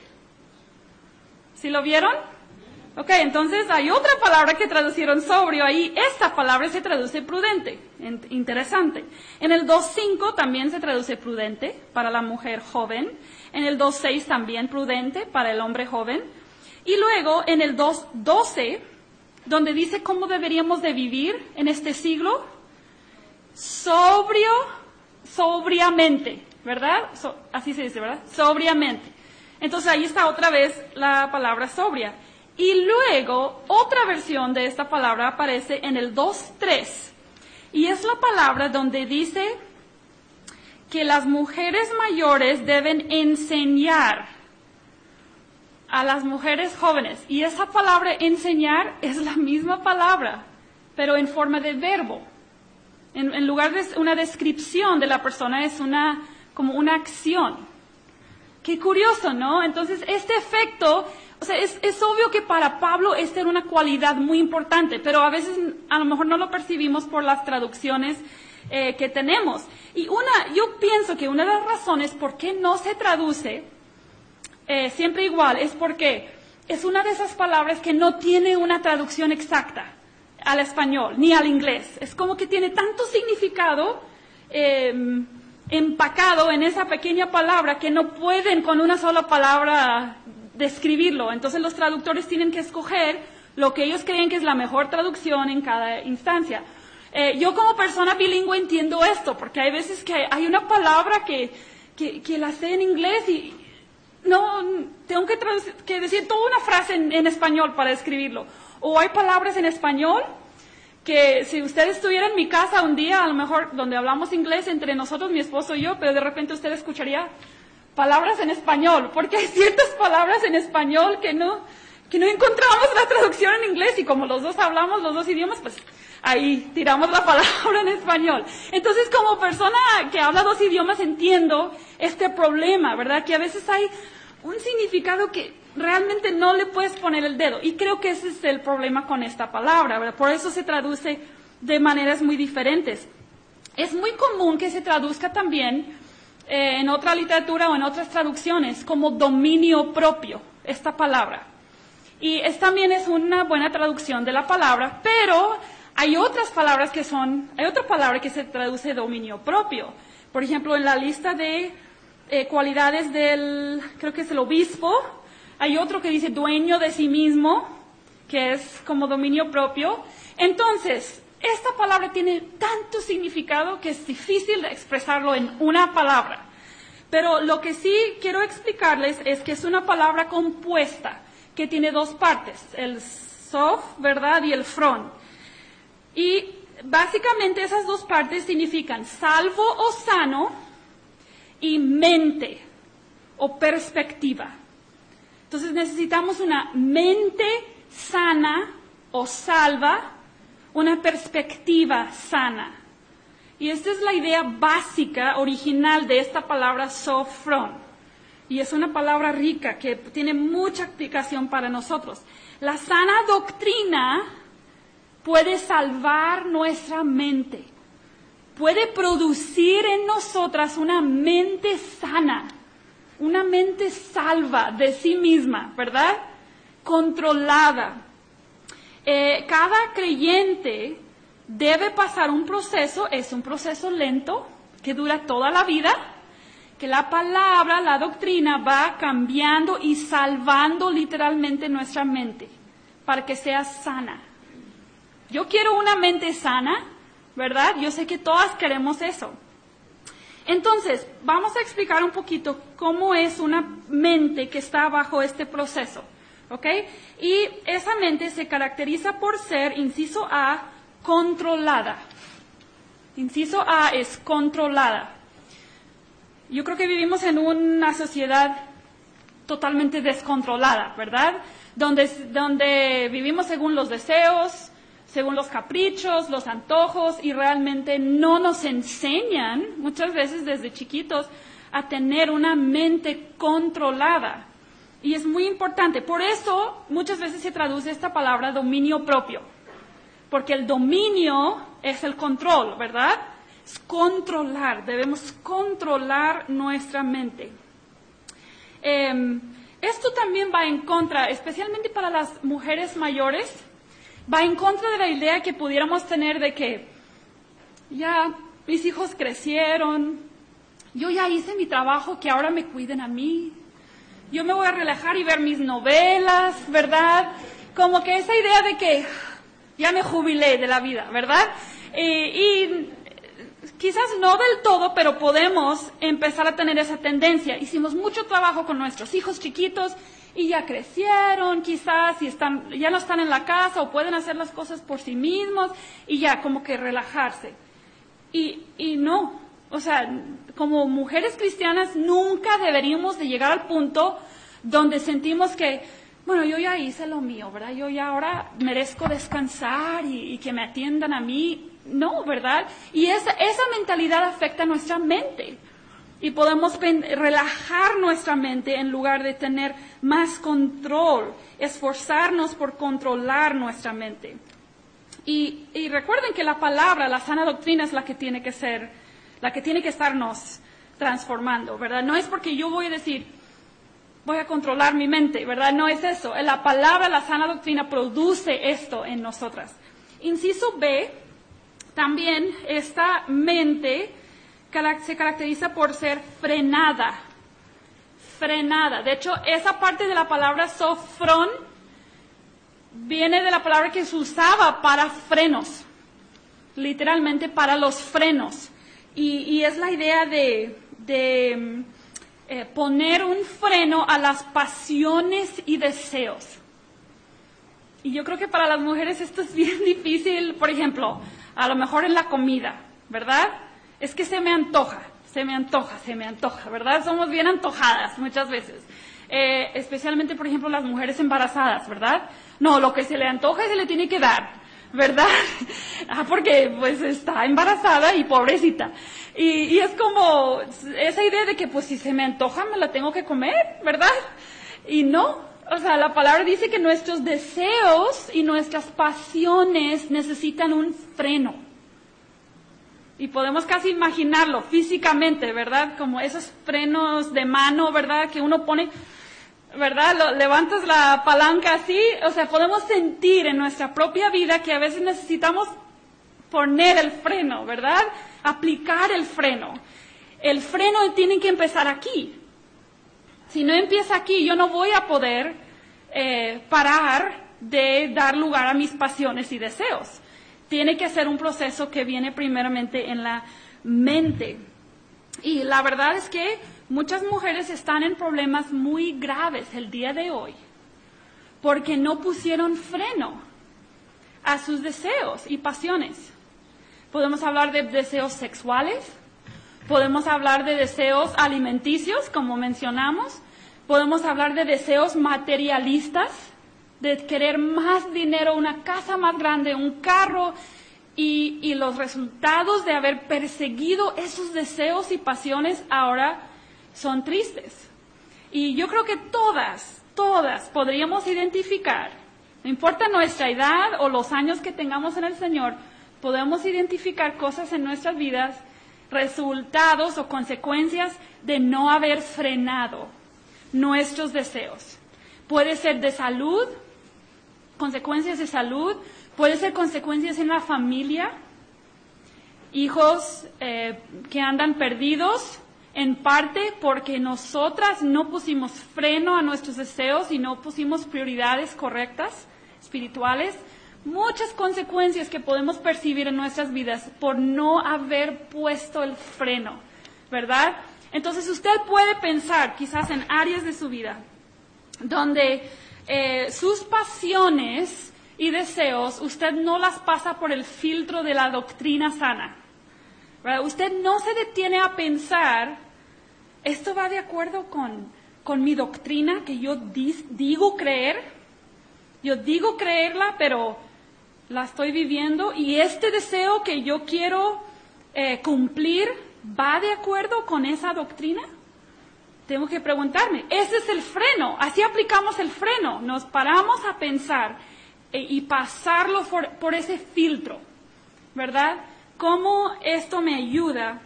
Speaker 1: ¿Sí lo vieron? Ok, entonces hay otra palabra que traducieron sobrio ahí. Esta palabra se traduce prudente. Interesante. En el dos cinco también se traduce prudente para la mujer joven. En el dos seis también prudente para el hombre joven. Y luego en el dos doce, donde dice cómo deberíamos de vivir en este siglo, sobrio, sobriamente, ¿verdad? So, así se dice, ¿verdad? Sobriamente. Entonces ahí está otra vez la palabra sobria. Y luego otra versión de esta palabra aparece en el dos tres. Y es la palabra donde dice que las mujeres mayores deben enseñar a las mujeres jóvenes. Y esa palabra enseñar es la misma palabra, pero en forma de verbo. En, en lugar de una descripción de la persona, es una como una acción. Qué curioso, ¿no? Entonces, este efecto, o sea, es, es obvio que para Pablo esta era una cualidad muy importante, pero a veces a lo mejor no lo percibimos por las traducciones eh, que tenemos. Y una, yo pienso que una de las razones por qué no se traduce eh, siempre igual es porque es una de esas palabras que no tiene una traducción exacta al español, ni al inglés. Es como que tiene tanto significado eh, empacado en esa pequeña palabra que no pueden con una sola palabra describirlo. Entonces los traductores tienen que escoger lo que ellos creen que es la mejor traducción en cada instancia. Eh, yo como persona bilingüe entiendo esto, porque hay veces que hay una palabra que, que, que la sé en inglés y no tengo que, traducir, que decir toda una frase en, en español para describirlo. O hay palabras en español que si usted estuviera en mi casa un día, a lo mejor donde hablamos inglés entre nosotros, mi esposo y yo, pero de repente usted escucharía palabras en español, porque hay ciertas palabras en español que no, que no encontramos la traducción en inglés, y como los dos hablamos los dos idiomas, pues ahí tiramos la palabra en español. Entonces, como persona que habla dos idiomas, entiendo este problema, ¿verdad? Que a veces hay un significado que realmente no le puedes poner el dedo. Y creo que ese es el problema con esta palabra, ¿verdad? Por eso se traduce de maneras muy diferentes. Es muy común que se traduzca también eh, en otra literatura o en otras traducciones como dominio propio, esta palabra. Y es, también es una buena traducción de la palabra, pero hay otras palabras que son, hay otra palabra que se traduce dominio propio. Por ejemplo, en la lista de eh, cualidades del, creo que es el obispo, hay otro que dice dueño de sí mismo, que es como dominio propio. Entonces, esta palabra tiene tanto significado que es difícil de expresarlo en una palabra. Pero lo que sí quiero explicarles es que es una palabra compuesta, que tiene dos partes, el sof, ¿verdad? Y el fron. Y básicamente esas dos partes significan salvo o sano y mente o perspectiva. Entonces necesitamos una mente sana o salva, una perspectiva sana. Y esta es la idea básica, original de esta palabra sofrón. Y es una palabra rica que tiene mucha aplicación para nosotros. La sana doctrina puede salvar nuestra mente. Puede producir en nosotras una mente sana. Una mente salva de sí misma, ¿verdad? Controlada. Eh, cada creyente debe pasar un proceso, es un proceso lento, que dura toda la vida, que la palabra, la doctrina va cambiando y salvando literalmente nuestra mente para que sea sana. Yo quiero una mente sana, ¿verdad? Yo sé que todas queremos eso. Entonces, vamos a explicar un poquito cómo es una mente que está bajo este proceso, ¿ok? Y esa mente se caracteriza por ser, inciso A, controlada. Inciso A es controlada. Yo creo que vivimos en una sociedad totalmente descontrolada, ¿verdad? Donde, donde vivimos según los deseos, según los caprichos, los antojos, y realmente no nos enseñan, muchas veces desde chiquitos, a tener una mente controlada. Y es muy importante. Por eso muchas veces se traduce esta palabra dominio propio. Porque el dominio es el control, ¿verdad? Es controlar, debemos controlar nuestra mente. Eh, esto también va en contra, especialmente para las mujeres mayores, va en contra de la idea que pudiéramos tener de que ya mis hijos crecieron, yo ya hice mi trabajo, que ahora me cuiden a mí, yo me voy a relajar y ver mis novelas, ¿verdad? Como que esa idea de que ya me jubilé de la vida, ¿verdad? Eh, y quizás no del todo, pero podemos empezar a tener esa tendencia. Hicimos mucho trabajo con nuestros hijos chiquitos y ya crecieron, quizás, y están, ya no están en la casa o pueden hacer las cosas por sí mismos y ya como que relajarse. Y, y no, o sea, como mujeres cristianas nunca deberíamos de llegar al punto donde sentimos que, bueno, yo ya hice lo mío, ¿verdad? Yo ya ahora merezco descansar y, y que me atiendan a mí. No, ¿verdad? Y esa, esa mentalidad afecta nuestra mente. Y podemos pen, relajar nuestra mente en lugar de tener más control, esforzarnos por controlar nuestra mente. Y, y recuerden que la palabra, la sana doctrina es la que tiene que ser, la que tiene que estarnos transformando, ¿verdad? No es porque yo voy a decir, voy a controlar mi mente, ¿verdad? No es eso. La palabra, la sana doctrina, produce esto en nosotras. Inciso B, también esta mente se caracteriza por ser frenada. Frenada. De hecho, esa parte de la palabra sofrón viene de la palabra que se usaba para frenos. Literalmente para los frenos. Y, y es la idea de... de Eh, poner un freno a las pasiones y deseos. Y yo creo que para las mujeres esto es bien difícil, por ejemplo, a lo mejor en la comida, ¿verdad? Es que se me antoja, se me antoja, se me antoja, ¿verdad? Somos bien antojadas muchas veces. Eh, especialmente, por ejemplo, las mujeres embarazadas, ¿verdad? No, lo que se le antoja se le tiene que dar, ¿verdad? Ah, porque pues está embarazada y pobrecita. Y, y es como esa idea de que pues si se me antoja me la tengo que comer, ¿verdad? Y no, o sea, la palabra dice que nuestros deseos y nuestras pasiones necesitan un freno. Y podemos casi imaginarlo físicamente, ¿verdad? Como esos frenos de mano, ¿verdad? Que uno pone, ¿verdad? Lo, levantas la palanca así, o sea, podemos sentir en nuestra propia vida que a veces necesitamos poner el freno, ¿verdad? Aplicar el freno. El freno tiene que empezar aquí. Si no empieza aquí, yo no voy a poder eh, parar de dar lugar a mis pasiones y deseos. Tiene que ser un proceso que viene primeramente en la mente. Y la verdad es que muchas mujeres están en problemas muy graves el día de hoy porque no pusieron freno a sus deseos y pasiones. Podemos hablar de deseos sexuales, podemos hablar de deseos alimenticios, como mencionamos, podemos hablar de deseos materialistas, de querer más dinero, una casa más grande, un carro, y, y los resultados de haber perseguido esos deseos y pasiones ahora son tristes. Y yo creo que todas, todas podríamos identificar, no importa nuestra edad o los años que tengamos en el Señor, podemos identificar cosas en nuestras vidas, resultados o consecuencias de no haber frenado nuestros deseos. Puede ser de salud, consecuencias de salud, puede ser consecuencias en la familia, hijos eh, que andan perdidos, en parte porque nosotras no pusimos freno a nuestros deseos y no pusimos prioridades correctas, espirituales. Muchas consecuencias que podemos percibir en nuestras vidas por no haber puesto el freno, ¿verdad? Entonces usted puede pensar quizás en áreas de su vida donde eh, sus pasiones y deseos, usted no las pasa por el filtro de la doctrina sana, ¿verdad? Usted no se detiene a pensar, ¿esto va de acuerdo con, con mi doctrina que yo dis, digo creer? Yo digo creerla, pero la estoy viviendo, y este deseo que yo quiero eh, cumplir, ¿va de acuerdo con esa doctrina? Tengo que preguntarme, ese es el freno, así aplicamos el freno, nos paramos a pensar eh, y pasarlo por, por ese filtro, ¿verdad? ¿Cómo esto me ayuda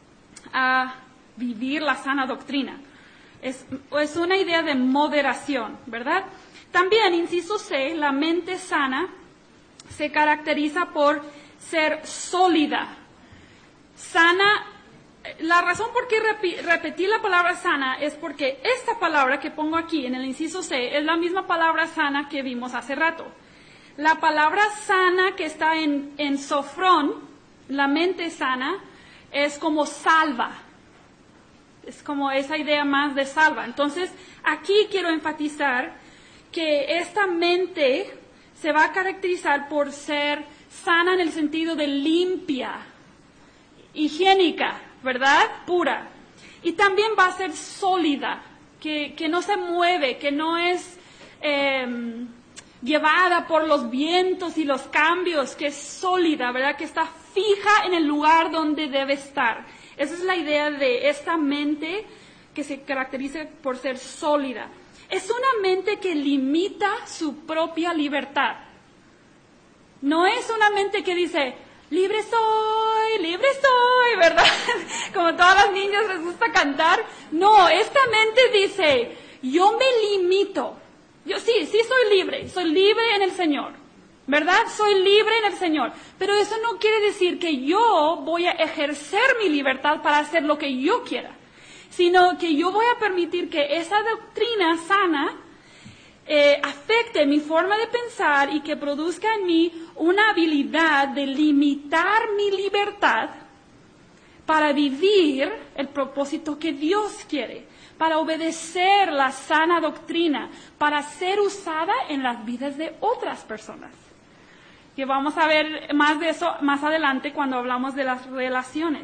Speaker 1: a vivir la sana doctrina? Es, es una idea de moderación, ¿verdad? También, inciso C, la mente sana se caracteriza por ser sólida. Sana, la razón por qué repi, repetí la palabra sana es porque esta palabra que pongo aquí en el inciso C es la misma palabra sana que vimos hace rato. La palabra sana que está en, en sofrón, la mente sana, es como salva. Es como esa idea más de salva. Entonces, aquí quiero enfatizar que esta mente se va a caracterizar por ser sana en el sentido de limpia, higiénica, ¿verdad? Pura. Y también va a ser sólida, que, que no se mueve, que no es eh, llevada por los vientos y los cambios, que es sólida, ¿verdad? Que está fija en el lugar donde debe estar. Esa es la idea de esta mente que se caracteriza por ser sólida. Es una mente que limita su propia libertad. No es una mente que dice, libre soy, libre soy, ¿verdad? Como todas las niñas les gusta cantar. No, esta mente dice, yo me limito. Yo sí, sí soy libre, soy libre en el Señor, ¿verdad? Soy libre en el Señor. Pero eso no quiere decir que yo voy a ejercer mi libertad para hacer lo que yo quiera, sino que yo voy a permitir que esa doctrina sana eh, afecte mi forma de pensar y que produzca en mí una habilidad de limitar mi libertad para vivir el propósito que Dios quiere, para obedecer la sana doctrina, para ser usada en las vidas de otras personas. Que vamos a ver más de eso más adelante cuando hablamos de las relaciones.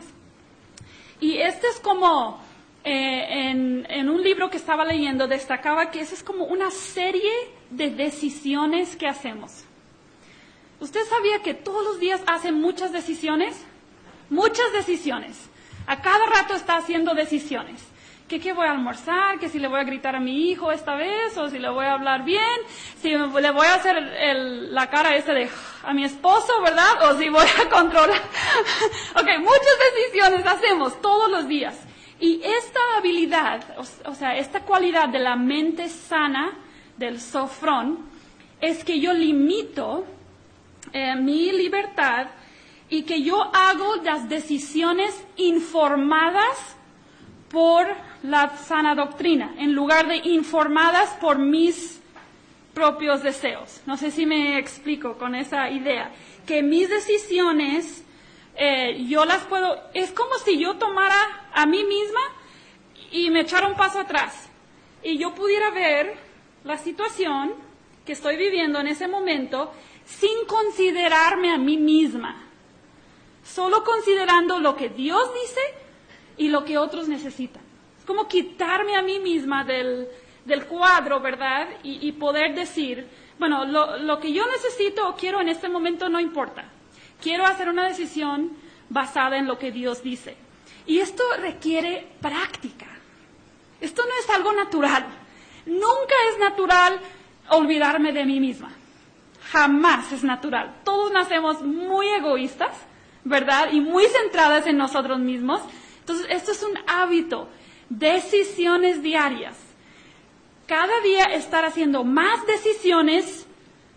Speaker 1: Y este es como... Eh, en, en un libro que estaba leyendo destacaba que eso es como una serie de decisiones que hacemos. ¿Usted sabía que todos los días hace muchas decisiones? Muchas decisiones. A cada rato está haciendo decisiones. ¿Qué, qué voy a almorzar? ¿Que si le voy a gritar a mi hijo esta vez? ¿O si le voy a hablar bien? ¿Si le voy a hacer el, la cara esa de a mi esposo, verdad? ¿O si voy a controlar? Ok, muchas decisiones hacemos todos los días. Y esta habilidad, o, o sea, esta cualidad de la mente sana, del sofrón, es que yo limito eh, mi libertad y que yo hago las decisiones informadas por la sana doctrina, en lugar de informadas por mis propios deseos. No sé si me explico con esa idea, que mis decisiones... Eh, yo las puedo, es como si yo tomara a mí misma y me echara un paso atrás y yo pudiera ver la situación que estoy viviendo en ese momento sin considerarme a mí misma, solo considerando lo que Dios dice y lo que otros necesitan. Es como quitarme a mí misma del, del cuadro, ¿verdad? Y, y poder decir, bueno, lo, lo que yo necesito o quiero en este momento no importa. Quiero hacer una decisión basada en lo que Dios dice. Y esto requiere práctica. Esto no es algo natural. Nunca es natural olvidarme de mí misma. Jamás es natural. Todos nacemos muy egoístas, ¿verdad? Y muy centradas en nosotros mismos. Entonces, esto es un hábito. Decisiones diarias. Cada día estar haciendo más decisiones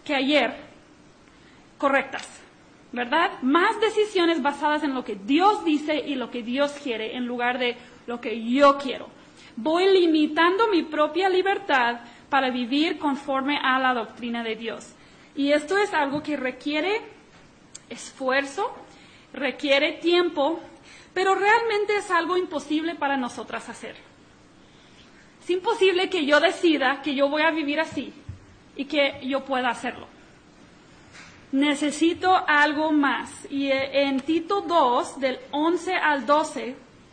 Speaker 1: que ayer correctas, ¿verdad? Más decisiones basadas en lo que Dios dice y lo que Dios quiere en lugar de lo que yo quiero. Voy limitando mi propia libertad para vivir conforme a la doctrina de Dios. Y esto es algo que requiere esfuerzo, requiere tiempo, pero realmente es algo imposible para nosotras hacer. Es imposible que yo decida que yo voy a vivir así y que yo pueda hacerlo. Necesito algo más. Y en Tito dos, del once al doce,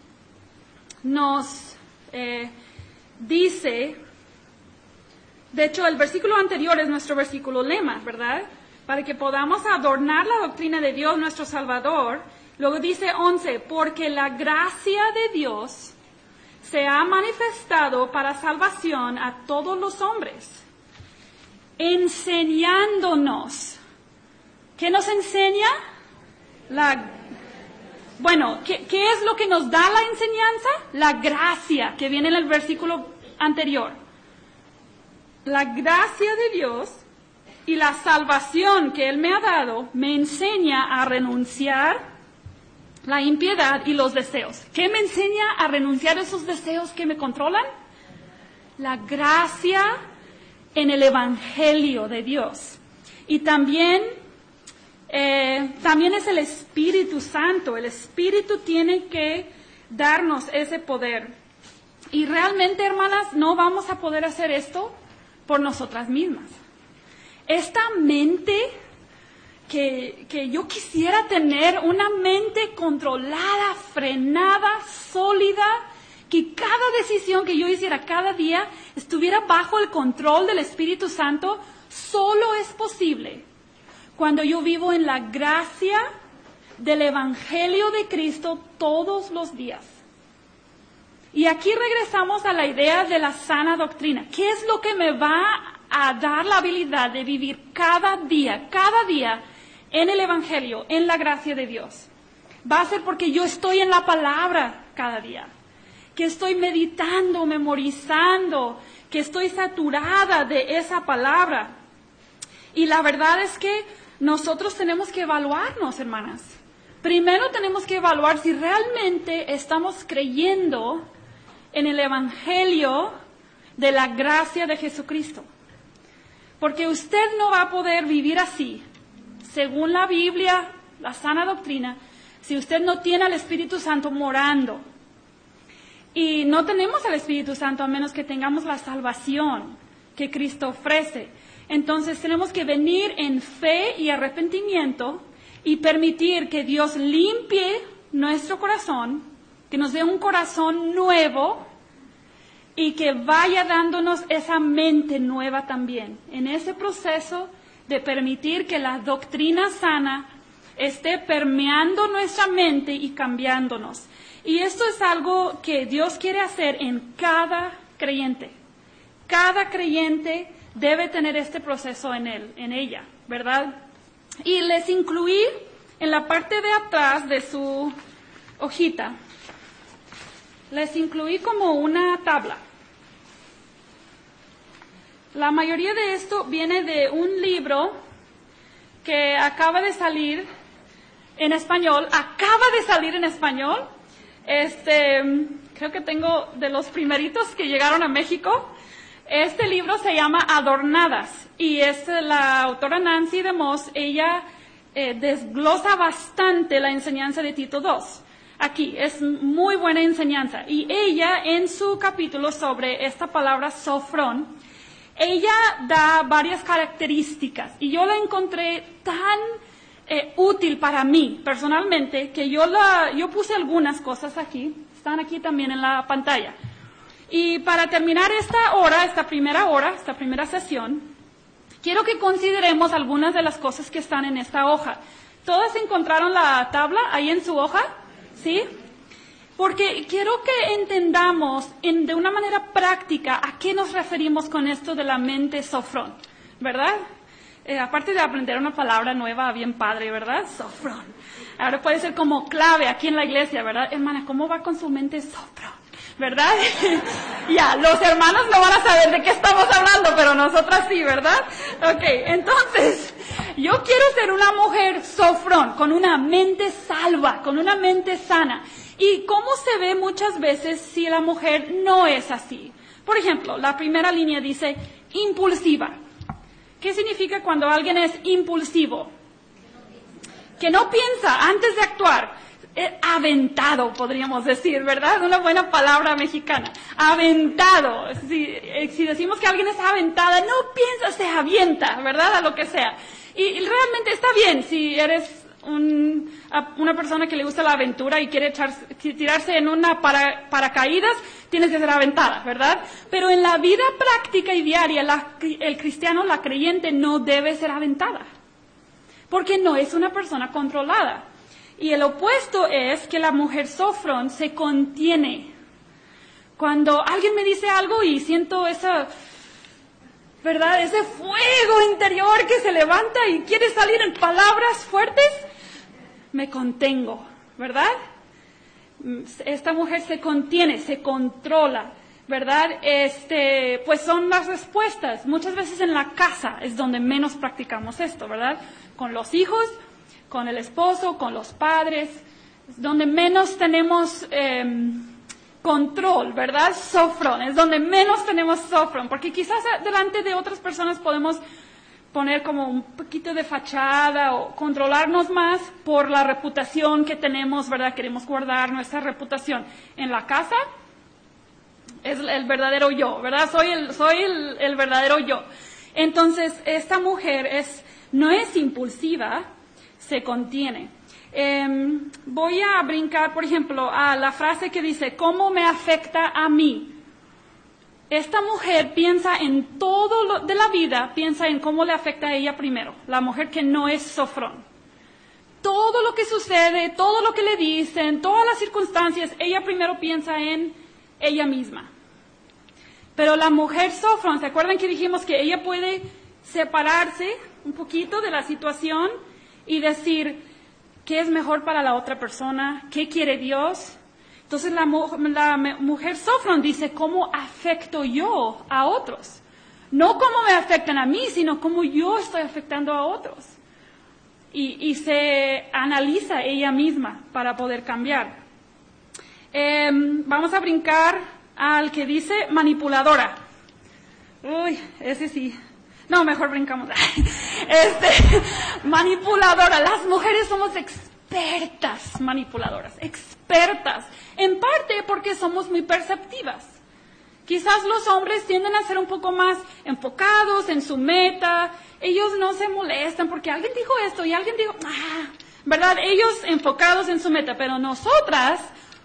Speaker 1: nos eh, dice, de hecho el versículo anterior es nuestro versículo lema, ¿verdad? Para que podamos adornar la doctrina de Dios nuestro Salvador. Luego dice once, porque la gracia de Dios se ha manifestado para salvación a todos los hombres, enseñándonos. ¿Qué nos enseña? La, bueno, ¿qué, ¿qué es lo que nos da la enseñanza? La gracia, que viene en el versículo anterior. La gracia de Dios y la salvación que Él me ha dado me enseña a renunciar la impiedad y los deseos. ¿Qué me enseña a renunciar a esos deseos que me controlan? La gracia en el Evangelio de Dios. Y también, eh, también es el Espíritu Santo. El Espíritu tiene que darnos ese poder. Y realmente, hermanas, no vamos a poder hacer esto por nosotras mismas. Esta mente que, que yo quisiera tener, una mente controlada, frenada, sólida, que cada decisión que yo hiciera cada día estuviera bajo el control del Espíritu Santo, solo es posible cuando yo vivo en la gracia del Evangelio de Cristo todos los días. Y aquí regresamos a la idea de la sana doctrina. ¿Qué es lo que me va a dar la habilidad de vivir cada día, cada día en el Evangelio, en la gracia de Dios? Va a ser porque yo estoy en la palabra cada día, que estoy meditando, memorizando, que estoy saturada de esa palabra. Y la verdad es que nosotros tenemos que evaluarnos, hermanas. Primero tenemos que evaluar si realmente estamos creyendo en el Evangelio de la gracia de Jesucristo. Porque usted no va a poder vivir así, según la Biblia, la sana doctrina, si usted no tiene al Espíritu Santo morando. Y no tenemos al Espíritu Santo a menos que tengamos la salvación que Cristo ofrece. Entonces tenemos que venir en fe y arrepentimiento y permitir que Dios limpie nuestro corazón, que nos dé un corazón nuevo y que vaya dándonos esa mente nueva también. En ese proceso de permitir que la doctrina sana esté permeando nuestra mente y cambiándonos. Y esto es algo que Dios quiere hacer en cada creyente. Cada creyente debe tener este proceso en él, en ella, ¿verdad? Y les incluí en la parte de atrás de su hojita, les incluí como una tabla. La mayoría de esto viene de un libro que acaba de salir en español, acaba de salir en español. Este, creo que tengo de los primeritos que llegaron a México. Este libro se llama Adornadas y es la autora Nancy DeMoss. Ella eh, desglosa bastante la enseñanza de Tito dos. Aquí es muy buena enseñanza. Y ella en su capítulo sobre esta palabra sofrón, ella da varias características y yo la encontré tan eh, útil para mí personalmente que yo, la, yo puse algunas cosas aquí, están aquí también en la pantalla. Y para terminar esta hora, esta primera hora, esta primera sesión, quiero que consideremos algunas de las cosas que están en esta hoja. ¿Todas encontraron la tabla ahí en su hoja? ¿Sí? Porque quiero que entendamos en, de una manera práctica a qué nos referimos con esto de la mente sofrón, ¿verdad? Eh, aparte de aprender una palabra nueva, bien padre, ¿verdad? Sofrón. Ahora puede ser como clave aquí en la iglesia, ¿verdad? Hermana, ¿cómo va con su mente sofrón? ¿verdad? Ya, los hermanos no van a saber de qué estamos hablando, pero nosotras sí, ¿verdad? Ok, entonces, yo quiero ser una mujer sofrón, con una mente salva, con una mente sana. ¿Y cómo se ve muchas veces si la mujer no es así? Por ejemplo, la primera línea dice impulsiva. ¿Qué significa cuando alguien es impulsivo? Que no piensa antes de actuar. Eh, aventado, podríamos decir, ¿verdad? Una buena palabra mexicana. Aventado. Si, eh, si decimos que alguien es aventada, no piensa, se avienta, ¿verdad? A lo que sea. Y, y realmente está bien si eres un, una persona que le gusta la aventura y quiere echarse, tirarse en una para, paracaídas, tienes que ser aventada, ¿verdad? Pero en la vida práctica y diaria, la, el cristiano, la creyente, no debe ser aventada. Porque no es una persona controlada. Y el opuesto es que la mujer sofrón se contiene. Cuando alguien me dice algo y siento esa, ¿verdad? Ese fuego interior que se levanta y quiere salir en palabras fuertes, me contengo, ¿verdad? Esta mujer se contiene, se controla, ¿verdad? Este, pues son las respuestas. Muchas veces en la casa es donde menos practicamos esto, ¿verdad? Con los hijos, con el esposo, con los padres, donde menos tenemos eh, control, ¿verdad? Sofrón, es donde menos tenemos sofrón, porque quizás delante de otras personas podemos poner como un poquito de fachada o controlarnos más por la reputación que tenemos, ¿verdad? Queremos guardar nuestra reputación. En la casa es el verdadero yo, ¿verdad? Soy el, soy el, el verdadero yo. Entonces, esta mujer es, no es impulsiva, se contiene. Eh, voy a brincar, por ejemplo, a la frase que dice, ¿cómo me afecta a mí? Esta mujer piensa en todo lo de la vida, piensa en cómo le afecta a ella primero, la mujer que no es sofrón. Todo lo que sucede, todo lo que le dicen, todas las circunstancias, ella primero piensa en ella misma. Pero la mujer sofrón, ¿se acuerdan que dijimos que ella puede separarse un poquito de la situación y decir qué es mejor para la otra persona, qué quiere Dios? Entonces la, la mujer sofrón dice, ¿cómo afecto yo a otros? No cómo me afectan a mí, sino cómo yo estoy afectando a otros. Y, y se analiza ella misma para poder cambiar. Eh, vamos a brincar al que dice manipuladora. Uy, ese sí. No, mejor brincamos. Este, manipuladora. Las mujeres somos expertas manipuladoras, expertas. En parte porque somos muy perceptivas. Quizás los hombres tienden a ser un poco más enfocados en su meta. Ellos no se molestan porque alguien dijo esto y alguien dijo, ah, ¿verdad? Ellos enfocados en su meta, pero nosotras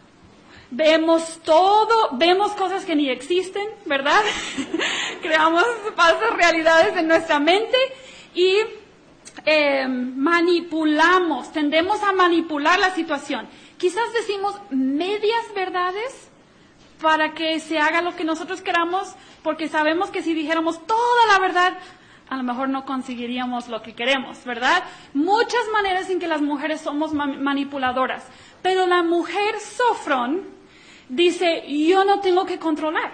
Speaker 1: vemos todo, vemos cosas que ni existen, ¿verdad? Creamos falsas realidades en nuestra mente y eh, manipulamos, tendemos a manipular la situación. Quizás decimos medias verdades para que se haga lo que nosotros queramos, porque sabemos que si dijéramos toda la verdad, a lo mejor no conseguiríamos lo que queremos, ¿verdad? Muchas maneras en que las mujeres somos ma- manipuladoras, pero la mujer sofrón dice, yo no tengo que controlar.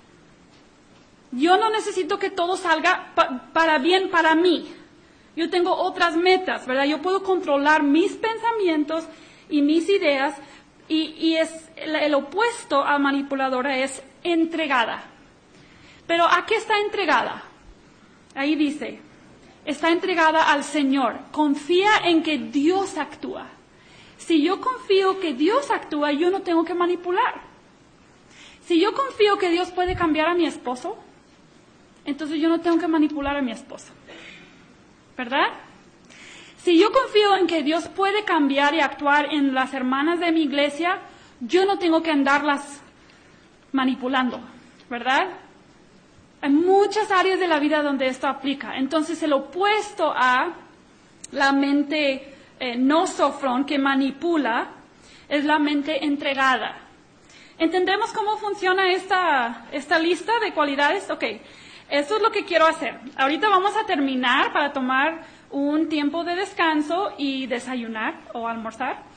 Speaker 1: Yo no necesito que todo salga pa- para bien para mí. Yo tengo otras metas, ¿verdad? Yo puedo controlar mis pensamientos y mis ideas, y, y es el, el opuesto a manipuladora es entregada. Pero ¿a qué está entregada? Ahí dice, está entregada al Señor. Confía en que Dios actúa. Si yo confío que Dios actúa, yo no tengo que manipular. Si yo confío que Dios puede cambiar a mi esposo, entonces yo no tengo que manipular a mi esposo. ¿Verdad? Si yo confío en que Dios puede cambiar y actuar en las hermanas de mi iglesia, yo no tengo que andarlas manipulando. ¿Verdad? Hay muchas áreas de la vida donde esto aplica. Entonces, el opuesto a la mente eh, no sofrón, que manipula, es la mente entregada. ¿Entendemos cómo funciona esta, esta lista de cualidades? Ok, eso es lo que quiero hacer. Ahorita vamos a terminar para tomar un tiempo de descanso y desayunar o almorzar.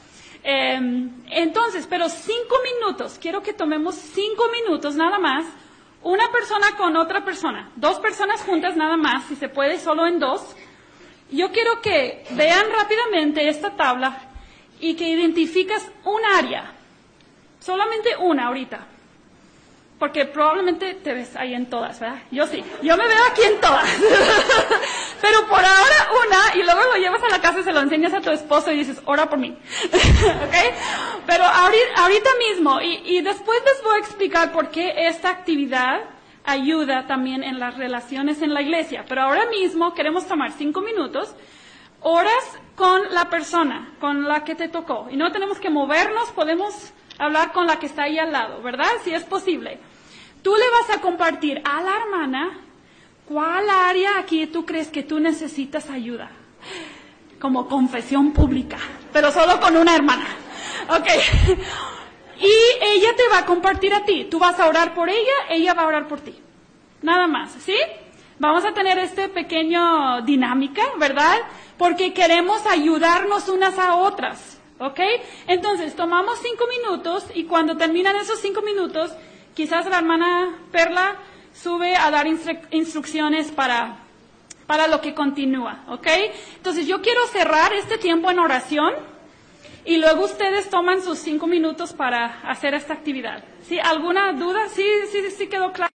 Speaker 1: Eh, entonces, pero cinco minutos, quiero que tomemos cinco minutos nada más, una persona con otra persona, dos personas juntas nada más, si se puede solo en dos. Yo quiero que vean rápidamente esta tabla y que identificas un área, solamente una ahorita, porque probablemente te ves ahí en todas, ¿verdad? Yo sí, yo me veo aquí en todas, pero por ahora una, y luego lo llevas a la casa y se lo enseñas a tu esposo y dices, ora por mí, ¿ok? Pero ahorita, ahorita mismo, y, y después les voy a explicar por qué esta actividad ayuda también en las relaciones en la iglesia, pero ahora mismo queremos tomar cinco minutos, oras con la persona con la que te tocó, y no tenemos que movernos, podemos hablar con la que está ahí al lado, ¿verdad? Si es posible. Tú le vas a compartir a la hermana cuál área aquí tú crees que tú necesitas ayuda, como confesión pública, pero solo con una hermana, ¿ok? Y ella te va a compartir a ti. Tú vas a orar por ella, ella va a orar por ti. Nada más, ¿sí? Vamos a tener este pequeño dinámica, ¿verdad? Porque queremos ayudarnos unas a otras, ¿ok? Entonces, tomamos cinco minutos y cuando terminan esos cinco minutos, quizás la hermana Perla sube a dar instru- instrucciones para, para lo que continúa, ¿ok? Entonces, yo quiero cerrar este tiempo en oración. Y luego ustedes toman sus cinco minutos para hacer esta actividad. ¿Sí? ¿Alguna duda? ¿Sí, sí, sí quedó claro?